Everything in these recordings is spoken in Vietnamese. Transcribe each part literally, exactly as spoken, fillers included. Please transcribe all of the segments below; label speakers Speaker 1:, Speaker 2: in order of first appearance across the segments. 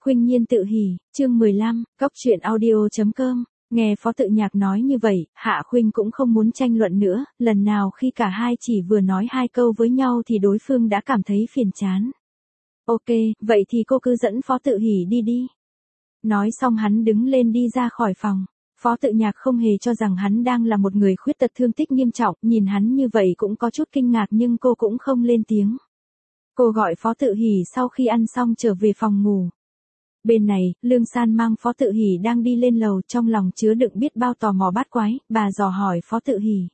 Speaker 1: Khuynh Nhiên tự hỉ, chương mười lăm, cóc truyện audio chấm com. Nghe Phó Tự Nhạc nói như vậy, Hạ Khuynh cũng không muốn tranh luận nữa, lần nào khi cả hai chỉ vừa nói hai câu với nhau thì đối phương đã cảm thấy phiền chán. Ok, vậy thì cô cứ dẫn Phó Tự Hỉ đi đi. Nói xong hắn đứng lên đi ra khỏi phòng. Phó Tự Nhạc không hề cho rằng hắn đang là một người khuyết tật thương tích nghiêm trọng, nhìn hắn như vậy cũng có chút kinh ngạc nhưng cô cũng không lên tiếng. Cô gọi Phó Tự Hỉ sau khi ăn xong trở về phòng ngủ. Bên này, Lương San mang Phó Tự Hỉ đang đi lên lầu, trong lòng chứa đựng biết bao tò mò bát quái, bà dò hỏi Phó Tự Hỉ.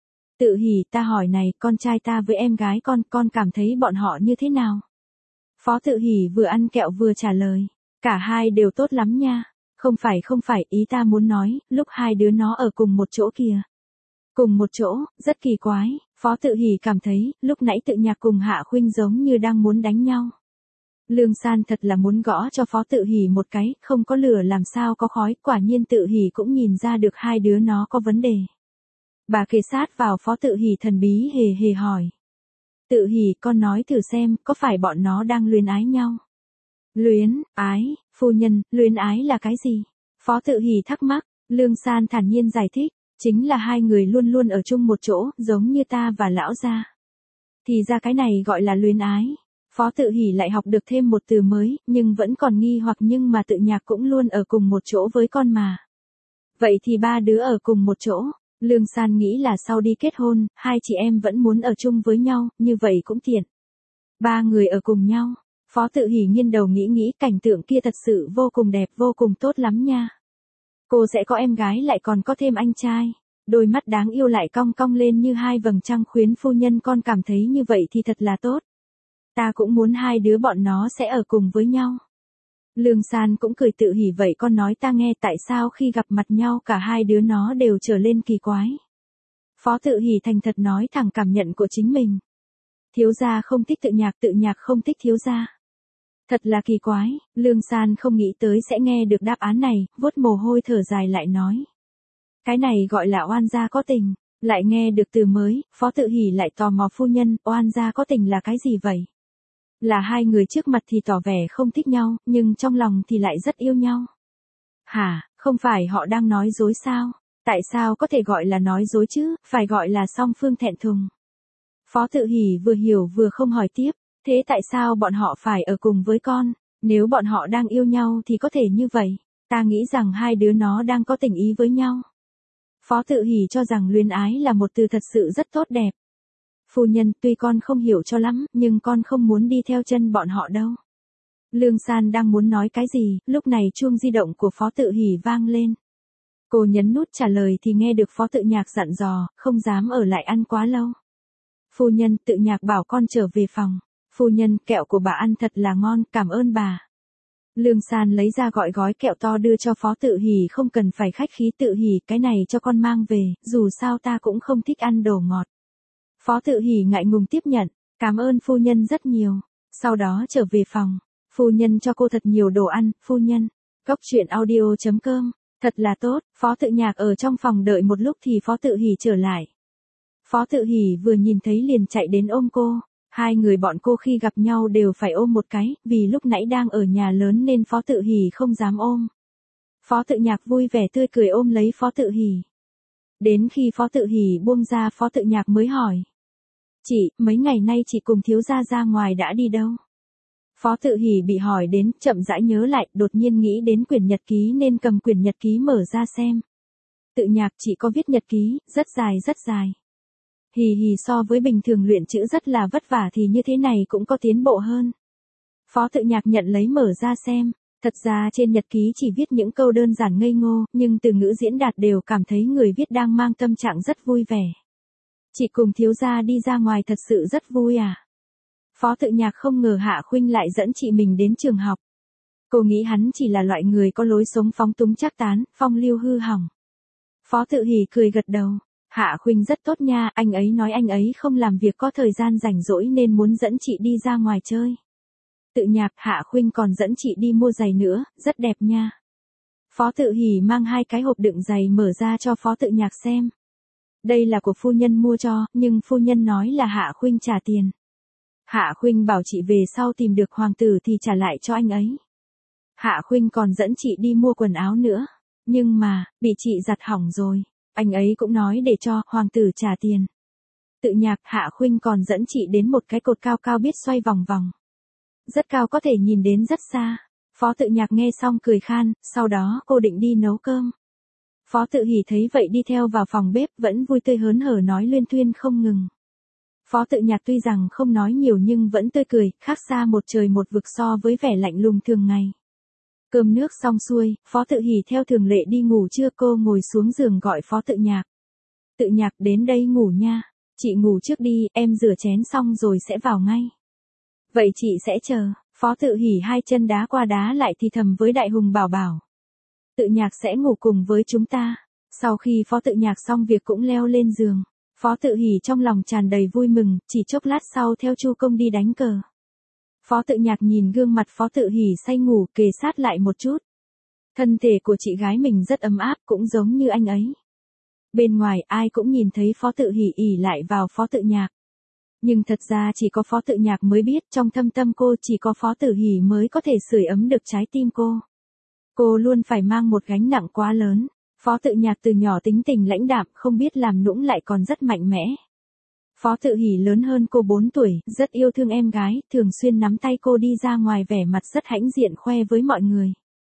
Speaker 1: Tự Hỉ, ta hỏi này, con trai ta với em gái con, con cảm thấy bọn họ như thế nào? Phó Tự Hỉ vừa ăn kẹo vừa trả lời. Cả hai đều tốt lắm nha. Không phải không phải, ý ta muốn nói, lúc hai đứa nó ở cùng một chỗ kìa. Cùng một chỗ, rất kỳ quái, Phó Tự Hỉ cảm thấy, lúc nãy Tự Nhạc cùng Hạ Khuynh giống như đang muốn đánh nhau. Lương San thật là muốn gõ cho Phó Tự Hỉ một cái, không có lửa làm sao có khói, quả nhiên Tự Hỉ cũng nhìn ra được hai đứa nó có vấn đề. Bà kề sát vào Phó Tự Hỉ thần bí hề hề hỏi. Tự Hỉ, con nói thử xem, có phải bọn nó đang luyến ái nhau? Luyến, ái, phu nhân, luyến ái là cái gì? Phó Tự Hỉ thắc mắc, Lương San thản nhiên giải thích, chính là hai người luôn luôn ở chung một chỗ, giống như ta và lão gia. Thì ra cái này gọi là luyến ái. Phó Tự Hỉ lại học được thêm một từ mới, nhưng vẫn còn nghi hoặc nhưng mà Tự Nhạc cũng luôn ở cùng một chỗ với con mà. Vậy thì ba đứa ở cùng một chỗ, Lương San nghĩ là sau đi kết hôn, hai chị em vẫn muốn ở chung với nhau, như vậy cũng tiện. Ba người ở cùng nhau, Phó Tự Hỉ nghiêng đầu nghĩ nghĩ cảnh tượng kia thật sự vô cùng đẹp vô cùng tốt lắm nha. Cô sẽ có em gái lại còn có thêm anh trai. Đôi mắt đáng yêu lại cong cong lên như hai vầng trăng khuyến phu nhân con cảm thấy như vậy thì thật là tốt. Ta cũng muốn hai đứa bọn nó sẽ ở cùng với nhau. Lương San cũng cười Tự Hỉ vậy con nói ta nghe tại sao khi gặp mặt nhau cả hai đứa nó đều trở lên kỳ quái. Phó Tự Hỉ thành thật nói thẳng cảm nhận của chính mình. Thiếu gia không thích Tự Nhạc, Tự Nhạc không thích thiếu gia. Thật là kỳ quái, Lương San không nghĩ tới sẽ nghe được đáp án này, vuốt mồ hôi thở dài lại nói. Cái này gọi là oan gia có tình, lại nghe được từ mới, Phó Tự Hỉ lại tò mò phu nhân, oan gia có tình là cái gì vậy? Là hai người trước mặt thì tỏ vẻ không thích nhau, nhưng trong lòng thì lại rất yêu nhau. Hả, không phải họ đang nói dối sao? Tại sao có thể gọi là nói dối chứ, phải gọi là song phương thẹn thùng. Phó Tự Hỉ vừa hiểu vừa không hỏi tiếp, thế tại sao bọn họ phải ở cùng với con, nếu bọn họ đang yêu nhau thì có thể như vậy, ta nghĩ rằng hai đứa nó đang có tình ý với nhau. Phó Tự Hỉ cho rằng luyến ái là một từ thật sự rất tốt đẹp. Phu nhân, tuy con không hiểu cho lắm, nhưng con không muốn đi theo chân bọn họ đâu. Lương San đang muốn nói cái gì, lúc này chuông di động của Phó Tự Hỉ vang lên. Cô nhấn nút trả lời thì nghe được Phó Tự Nhạc dặn dò, không dám ở lại ăn quá lâu. Phu nhân, Tự Nhạc bảo con trở về phòng. Phu nhân, kẹo của bà ăn thật là ngon, cảm ơn bà. Lương San lấy ra gọi gói kẹo to đưa cho Phó Tự Hỉ không cần phải khách khí Tự Hỉ, cái này cho con mang về, dù sao ta cũng không thích ăn đồ ngọt. Phó Tự Hỉ ngại ngùng tiếp nhận, cảm ơn phu nhân rất nhiều. Sau đó trở về phòng, phu nhân cho cô thật nhiều đồ ăn, phu nhân. Cóc truyện audio chấm com, thật là tốt, Phó Tự Nhạc ở trong phòng đợi một lúc thì Phó Tự Hỉ trở lại. Phó Tự Hỉ vừa nhìn thấy liền chạy đến ôm cô. Hai người bọn cô khi gặp nhau đều phải ôm một cái, vì lúc nãy đang ở nhà lớn nên Phó Tự Hỉ không dám ôm. Phó Tự Nhạc vui vẻ tươi cười ôm lấy Phó Tự Hỉ. Đến khi Phó Tự Hỉ buông ra Phó Tự Nhạc mới hỏi. Chị, mấy ngày nay chị cùng thiếu gia ra ngoài đã đi đâu? Phó Tự Hỉ bị hỏi đến, chậm rãi nhớ lại, đột nhiên nghĩ đến quyển nhật ký nên cầm quyển nhật ký mở ra xem. Tự Nhạc, chị có viết nhật ký, rất dài rất dài. Hì hì, so với bình thường luyện chữ rất là vất vả thì như thế này cũng có tiến bộ hơn. Phó Tự Nhạc nhận lấy mở ra xem, thật ra trên nhật ký chỉ viết những câu đơn giản ngây ngô, nhưng từ ngữ diễn đạt đều cảm thấy người viết đang mang tâm trạng rất vui vẻ. Chị cùng thiếu gia đi ra ngoài thật sự rất vui à? Phó Tự Nhạc không ngờ Hạ Khuynh lại dẫn chị mình đến trường học. Cô nghĩ hắn chỉ là loại người có lối sống phóng túng trác tán, phong lưu hư hỏng. Phó Tự Hỉ cười gật đầu. Hạ Khuynh rất tốt nha, anh ấy nói anh ấy không làm việc có thời gian rảnh rỗi nên muốn dẫn chị đi ra ngoài chơi. Tự Nhạc, Hạ Khuynh còn dẫn chị đi mua giày nữa, rất đẹp nha. Phó Tự Hỉ mang hai cái hộp đựng giày mở ra cho Phó Tự Nhạc xem. Đây là của phu nhân mua cho, nhưng phu nhân nói là Hạ Khuynh trả tiền. Hạ Khuynh bảo chị về sau tìm được hoàng tử thì trả lại cho anh ấy. Hạ Khuynh còn dẫn chị đi mua quần áo nữa. Nhưng mà, bị chị giặt hỏng rồi. Anh ấy cũng nói để cho hoàng tử trả tiền. Tự Nhạc, Hạ Khuynh còn dẫn chị đến một cái cột cao cao biết xoay vòng vòng. Rất cao có thể nhìn đến rất xa. Phó Tự Nhạc nghe xong cười khan, sau đó cô định đi nấu cơm. Phó Tự Hỷ thấy vậy đi theo vào phòng bếp vẫn vui tươi hớn hở nói luyên thuyên không ngừng. Phó Tự Nhạc tuy rằng không nói nhiều nhưng vẫn tươi cười, khác xa một trời một vực so với vẻ lạnh lùng thường ngày. Cơm nước xong xuôi, Phó Tự Hỷ theo thường lệ đi ngủ trưa, cô ngồi xuống giường gọi Phó Tự Nhạc. Tự Nhạc đến đây ngủ nha. Chị ngủ trước đi, em rửa chén xong rồi sẽ vào ngay. Vậy chị sẽ chờ. Phó Tự Hỷ hai chân đá qua đá lại thì thầm với Đại Hùng bảo bảo. Tự Nhạc sẽ ngủ cùng với chúng ta. Sau khi Phó Tự Nhạc xong việc cũng leo lên giường. Phó Tự Hỷ trong lòng tràn đầy vui mừng, chỉ chốc lát sau theo Chu Công đi đánh cờ. Phó Tự Nhạc nhìn gương mặt Phó Tự Hỷ say ngủ kề sát lại một chút. Thân thể của chị gái mình rất ấm áp cũng giống như anh ấy. Bên ngoài ai cũng nhìn thấy Phó Tự Hỷ ỉ lại vào Phó Tự Nhạc. Nhưng thật ra chỉ có Phó Tự Nhạc mới biết trong thâm tâm cô chỉ có Phó Tự Hỷ mới có thể sưởi ấm được trái tim cô. Cô luôn phải mang một gánh nặng quá lớn. Phó Tự Nhạc từ nhỏ tính tình lãnh đạm, không biết làm nũng lại còn rất mạnh mẽ. Phó Tự Hỷ lớn hơn cô bốn tuổi, rất yêu thương em gái, thường xuyên nắm tay cô đi ra ngoài vẻ mặt rất hãnh diện khoe với mọi người.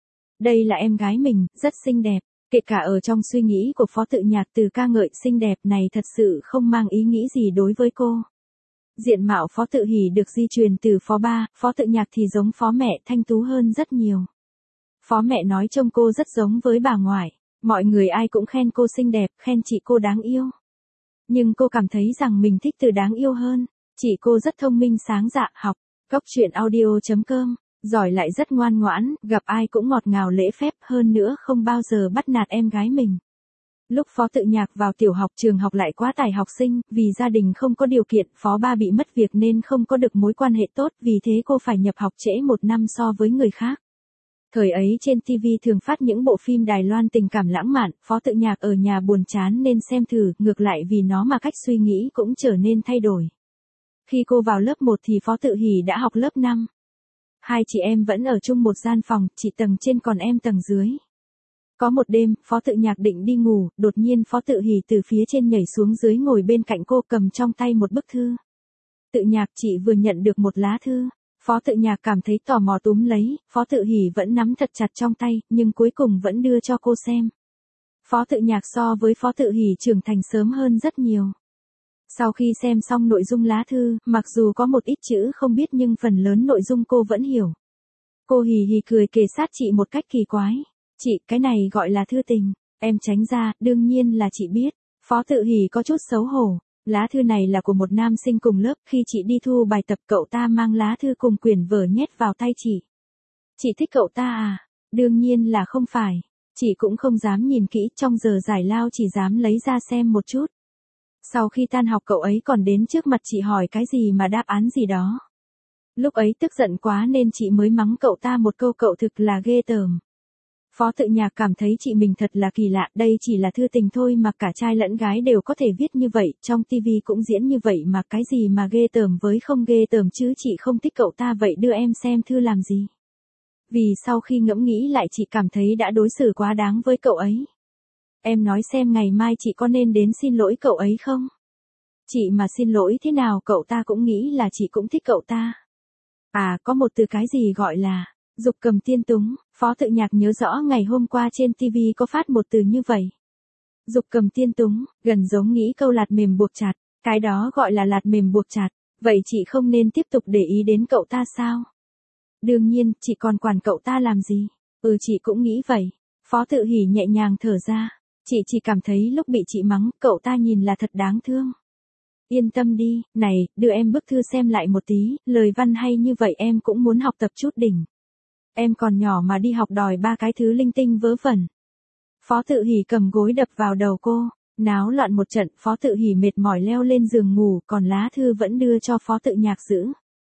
Speaker 1: Đây là em gái mình, rất xinh đẹp. Kể cả ở trong suy nghĩ của Phó Tự Nhạc từ ca ngợi xinh đẹp này thật sự không mang ý nghĩ gì đối với cô. Diện mạo Phó Tự Hỷ được di truyền từ Phó ba, Phó Tự Nhạc thì giống Phó mẹ, thanh tú hơn rất nhiều. Phó mẹ nói trông cô rất giống với bà ngoại. Mọi người ai cũng khen cô xinh đẹp, khen chị cô đáng yêu. Nhưng cô cảm thấy rằng mình thích từ đáng yêu hơn. Chị cô rất thông minh sáng dạ, học. Cóc truyện audio chấm com. Giỏi lại rất ngoan ngoãn, gặp ai cũng ngọt ngào lễ phép, hơn nữa không bao giờ bắt nạt em gái mình. Lúc Phó Tự Nhạc vào tiểu học, trường học lại quá tải học sinh, vì gia đình không có điều kiện, Phó ba bị mất việc nên không có được mối quan hệ tốt, vì thế cô phải nhập học trễ một năm so với người khác. Thời ấy trên ti vi thường phát những bộ phim Đài Loan tình cảm lãng mạn, Phó Tự Nhạc ở nhà buồn chán nên xem thử, ngược lại vì nó mà cách suy nghĩ cũng trở nên thay đổi. Khi cô vào lớp một thì Phó Tự Hỷ đã học lớp năm. Hai chị em vẫn ở chung một gian phòng, chị tầng trên còn em tầng dưới. Có một đêm, Phó Tự Nhạc định đi ngủ, đột nhiên Phó Tự Hỷ từ phía trên nhảy xuống dưới ngồi bên cạnh cô cầm trong tay một bức thư. Tự Nhạc, chị vừa nhận được một lá thư. Phó Tự Nhạc cảm thấy tò mò túm lấy, Phó Tự Hỷ vẫn nắm thật chặt trong tay, nhưng cuối cùng vẫn đưa cho cô xem. Phó Tự Nhạc so với Phó Tự Hỷ trưởng thành sớm hơn rất nhiều. Sau khi xem xong nội dung lá thư, mặc dù có một ít chữ không biết nhưng phần lớn nội dung cô vẫn hiểu. Cô hì hì cười kề sát chị một cách kỳ quái. Chị, cái này gọi là thư tình. Em tránh ra, đương nhiên là chị biết. Phó Tự Hỷ có chút xấu hổ. Lá thư này là của một nam sinh cùng lớp, khi chị đi thu bài tập cậu ta mang lá thư cùng quyển vở nhét vào tay chị. Chị thích cậu ta à? Đương nhiên là không phải. Chị cũng không dám nhìn kỹ, trong giờ giải lao chỉ dám lấy ra xem một chút. Sau khi tan học cậu ấy còn đến trước mặt chị hỏi cái gì mà đáp án gì đó. Lúc ấy tức giận quá nên chị mới mắng cậu ta một câu cậu thực là ghê tởm. Phó Tự Nhạc cảm thấy chị mình thật là kỳ lạ, đây chỉ là thư tình thôi mà cả trai lẫn gái đều có thể viết như vậy, trong ti vi cũng diễn như vậy mà cái gì mà ghê tởm với không ghê tởm chứ, chị không thích cậu ta vậy đưa em xem thư làm gì. Vì sau khi ngẫm nghĩ lại chị cảm thấy đã đối xử quá đáng với cậu ấy. Em nói xem ngày mai chị có nên đến xin lỗi cậu ấy không? Chị mà xin lỗi thế nào cậu ta cũng nghĩ là chị cũng thích cậu ta. À, có một từ cái gì gọi là dục cầm tiên túng, Phó Tự Nhạc nhớ rõ ngày hôm qua trên ti vi có phát một từ như vậy. Dục cầm tiên túng, gần giống nghĩ câu lạt mềm buộc chặt, cái đó gọi là lạt mềm buộc chặt, vậy chị không nên tiếp tục để ý đến cậu ta sao? Đương nhiên, chị còn quản cậu ta làm gì? Ừ, chị cũng nghĩ vậy. Phó Tự Hỷ nhẹ nhàng thở ra, chị chỉ cảm thấy lúc bị chị mắng, cậu ta nhìn là thật đáng thương. Yên tâm đi, này, đưa em bức thư xem lại một tí, lời văn hay như vậy em cũng muốn học tập chút đỉnh. Em còn nhỏ mà đi học đòi ba cái thứ linh tinh vớ vẩn. Phó Tự Hỷ cầm gối đập vào đầu cô, náo loạn một trận, Phó Tự Hỷ mệt mỏi leo lên giường ngủ, còn lá thư vẫn đưa cho Phó Tự Nhạc giữ.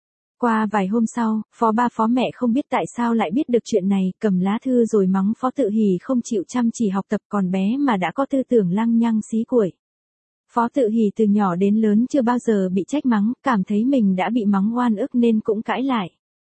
Speaker 1: Qua vài hôm sau, Phó ba Phó mẹ không biết tại sao lại biết được chuyện này, cầm lá thư rồi mắng Phó Tự Hỷ không chịu chăm chỉ học tập, còn bé mà đã có tư tưởng lăng nhăng xí cuội. Phó Tự Hỷ từ nhỏ đến lớn chưa bao giờ bị trách mắng, cảm thấy mình đã bị mắng oan ức nên cũng cãi lại.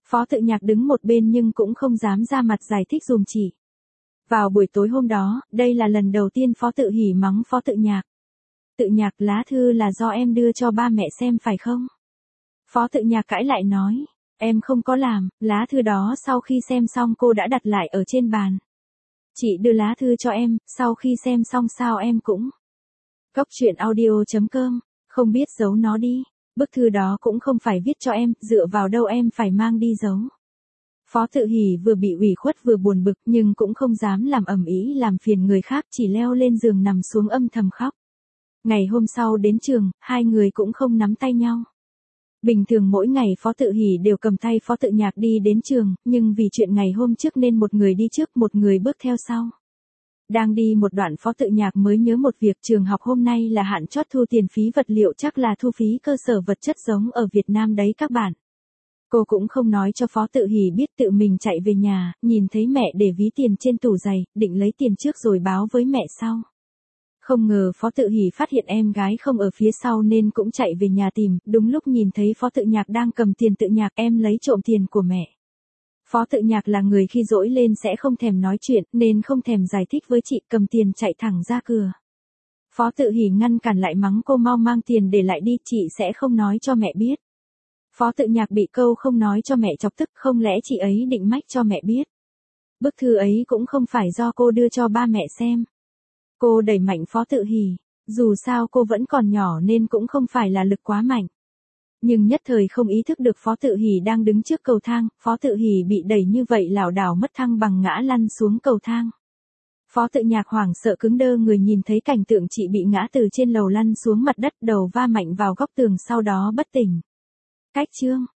Speaker 1: Phó Tự Nhạc đứng một bên nhưng cũng không dám ra mặt giải thích giùm chị. Vào buổi tối hôm đó, đây là lần đầu tiên Phó Tự Hỷ mắng Phó Tự Nhạc. Tự Nhạc, lá thư là do em đưa cho ba mẹ xem phải không? Phó Tự Nhạc cãi lại nói, em không có làm, lá thư đó sau khi xem xong cô đã đặt lại ở trên bàn. Chị đưa lá thư cho em, sau khi xem xong sao em cũng. Cốc truyện audio chấm com, không biết giấu nó đi. Bức thư đó cũng không phải viết cho em, dựa vào đâu em phải mang đi giấu. Phó Tự Hỷ vừa bị ủy khuất vừa buồn bực nhưng cũng không dám làm ầm ĩ làm phiền người khác, chỉ leo lên giường nằm xuống âm thầm khóc. Ngày hôm sau đến trường, hai người cũng không nắm tay nhau. Bình thường mỗi ngày Phó Tự Hỷ đều cầm tay Phó Tự Nhạc đi đến trường, nhưng vì chuyện ngày hôm trước nên một người đi trước một người bước theo sau. Đang đi một đoạn Phó Tự Nhạc mới nhớ một việc, trường học hôm nay là hạn chót thu tiền phí vật liệu, chắc là thu phí cơ sở vật chất giống ở Việt Nam đấy các bạn. Cô cũng không nói cho Phó Tự Hỷ biết, tự mình chạy về nhà, nhìn thấy mẹ để ví tiền trên tủ giày, định lấy tiền trước rồi báo với mẹ sau. Không ngờ Phó Tự Hỷ phát hiện em gái không ở phía sau nên cũng chạy về nhà tìm, đúng lúc nhìn thấy Phó Tự Nhạc đang cầm tiền. Tự Nhạc, em lấy trộm tiền của mẹ. Phó Tự Nhạc là người khi dỗi lên sẽ không thèm nói chuyện, nên không thèm giải thích với chị, cầm tiền chạy thẳng ra cửa. Phó Tự Hỷ ngăn cản lại, mắng cô mau mang tiền để lại đi, chị sẽ không nói cho mẹ biết. Phó Tự Nhạc bị câu không nói cho mẹ chọc tức, không lẽ chị ấy định mách cho mẹ biết. Bức thư ấy cũng không phải do cô đưa cho ba mẹ xem. Cô đẩy mạnh Phó Tự Hỷ, dù sao cô vẫn còn nhỏ nên cũng không phải là lực quá mạnh. Nhưng nhất thời không ý thức được Phó Tự Hỷ đang đứng trước cầu thang, Phó Tự Hỷ bị đẩy như vậy lảo đảo mất thăng bằng ngã lăn xuống cầu thang. Phó Tự Nhạc hoảng sợ cứng đơ người nhìn thấy cảnh tượng chị bị ngã từ trên lầu lăn xuống mặt đất, đầu va mạnh vào góc tường sau đó bất tỉnh. Cách chương